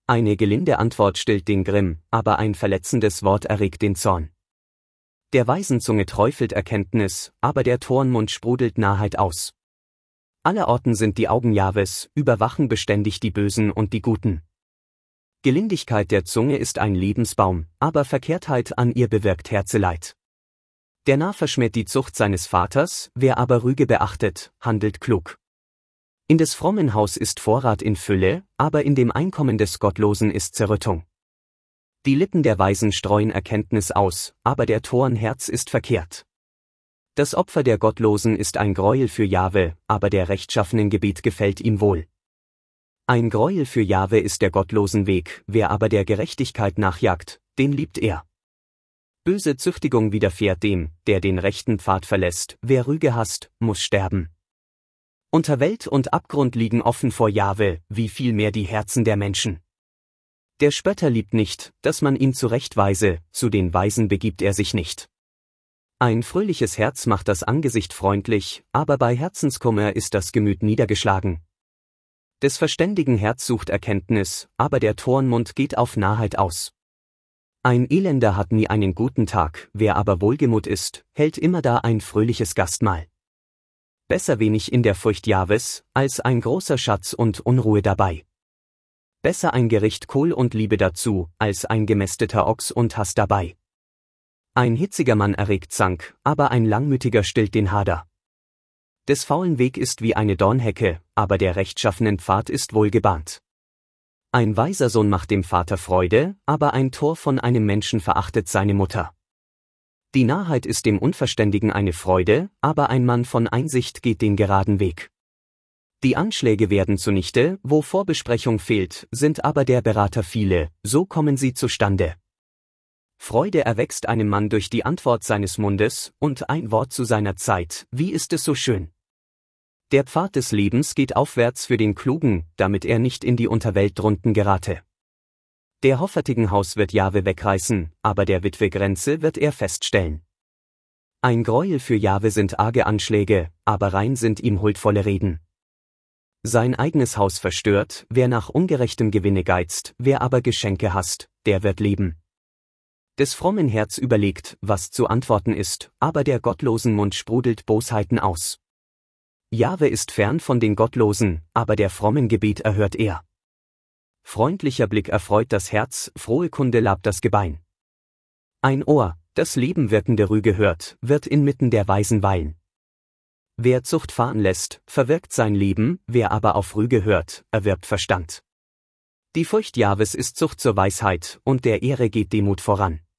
Eine gelinde Antwort stillt den Grimm, aber ein verletzendes Wort erregt den Zorn. Der weisen Zunge träufelt Erkenntnis, aber der toren Mund sprudelt Narrheit aus. Allerorten sind die Augen Jahwes, überwachen beständig die Bösen und die Guten. Gelindigkeit der Zunge ist ein Lebensbaum, aber Verkehrtheit an ihr bewirkt Herzeleid. Der Narr verschmäht die Zucht seines Vaters, wer aber Rüge beachtet, handelt klug. In des frommen Haus ist Vorrat in Fülle, aber in dem Einkommen des Gottlosen ist Zerrüttung. Die Lippen der Weisen streuen Erkenntnis aus, aber der Toren Herz ist verkehrt. Das Opfer der Gottlosen ist ein Greuel für Jahwe, aber der rechtschaffenen Gebet gefällt ihm wohl. Ein Greuel für Jahwe ist der gottlosen Weg, wer aber der Gerechtigkeit nachjagt, den liebt er. Böse Züchtigung widerfährt dem, der den rechten Pfad verlässt, wer Rüge hasst, muss sterben. Unter Welt und Abgrund liegen offen vor Jahwe, wie viel mehr die Herzen der Menschen. Der Spötter liebt nicht, dass man ihn zurechtweise, zu den Weisen begibt er sich nicht. Ein fröhliches Herz macht das Angesicht freundlich, aber bei Herzenskummer ist das Gemüt niedergeschlagen. Des verständigen Herz sucht Erkenntnis, aber der toren Mund geht auf Narrheit aus. Ein Elender hat nie einen guten Tag, wer aber wohlgemut ist, hält immerdar ein fröhliches Gastmahl. Besser wenig in der Furcht Jahwes, als ein großer Schatz und Unruhe dabei. Besser ein Gericht Kohl und Liebe dazu, als ein gemästeter Ochs und Hass dabei. Ein hitziger Mann erregt Zank, aber ein langmütiger stillt den Hader. Des faulen Weg ist wie eine Dornhecke, aber der rechtschaffenen Pfad ist wohlgebahnt. Ein weiser Sohn macht dem Vater Freude, aber ein Tor von einem Menschen verachtet seine Mutter. Die Narrheit ist dem Unverständigen eine Freude, aber ein Mann von Einsicht geht den geraden Weg. Die Anschläge werden zunichte, wo Vorbesprechung fehlt, sind aber der Berater viele, so kommen sie zustande. Freude erwächst einem Mann durch die Antwort seines Mundes, und ein Wort zu seiner Zeit, wie ist es so schön. Der Pfad des Lebens geht aufwärts für den Klugen, damit er nicht in die Unterwelt drunten gerate. Der hoffertigen Haus wird Jahwe wegreißen, aber der Witwe Grenze wird er feststellen. Ein Greuel für Jahwe sind arge Anschläge, aber rein sind ihm huldvolle Reden. Sein eigenes Haus verstört, wer nach ungerechtem Gewinne geizt, wer aber Geschenke hasst, der wird leben. Des frommen Herz überlegt, was zu antworten ist, aber der gottlosen Mund sprudelt Bosheiten aus. Jahwe ist fern von den Gottlosen, aber der frommen Gebet erhört er. Freundlicher Blick erfreut das Herz, frohe Kunde labt das Gebein. Ein Ohr, das Leben wirkende Rüge hört, wird inmitten der Weisen weilen. Wer Zucht fahren lässt, verwirkt sein Leben, wer aber auf Rüge hört, erwirbt Verstand. Die Furcht Jahwes ist Zucht zur Weisheit, und der Ehre geht Demut voran.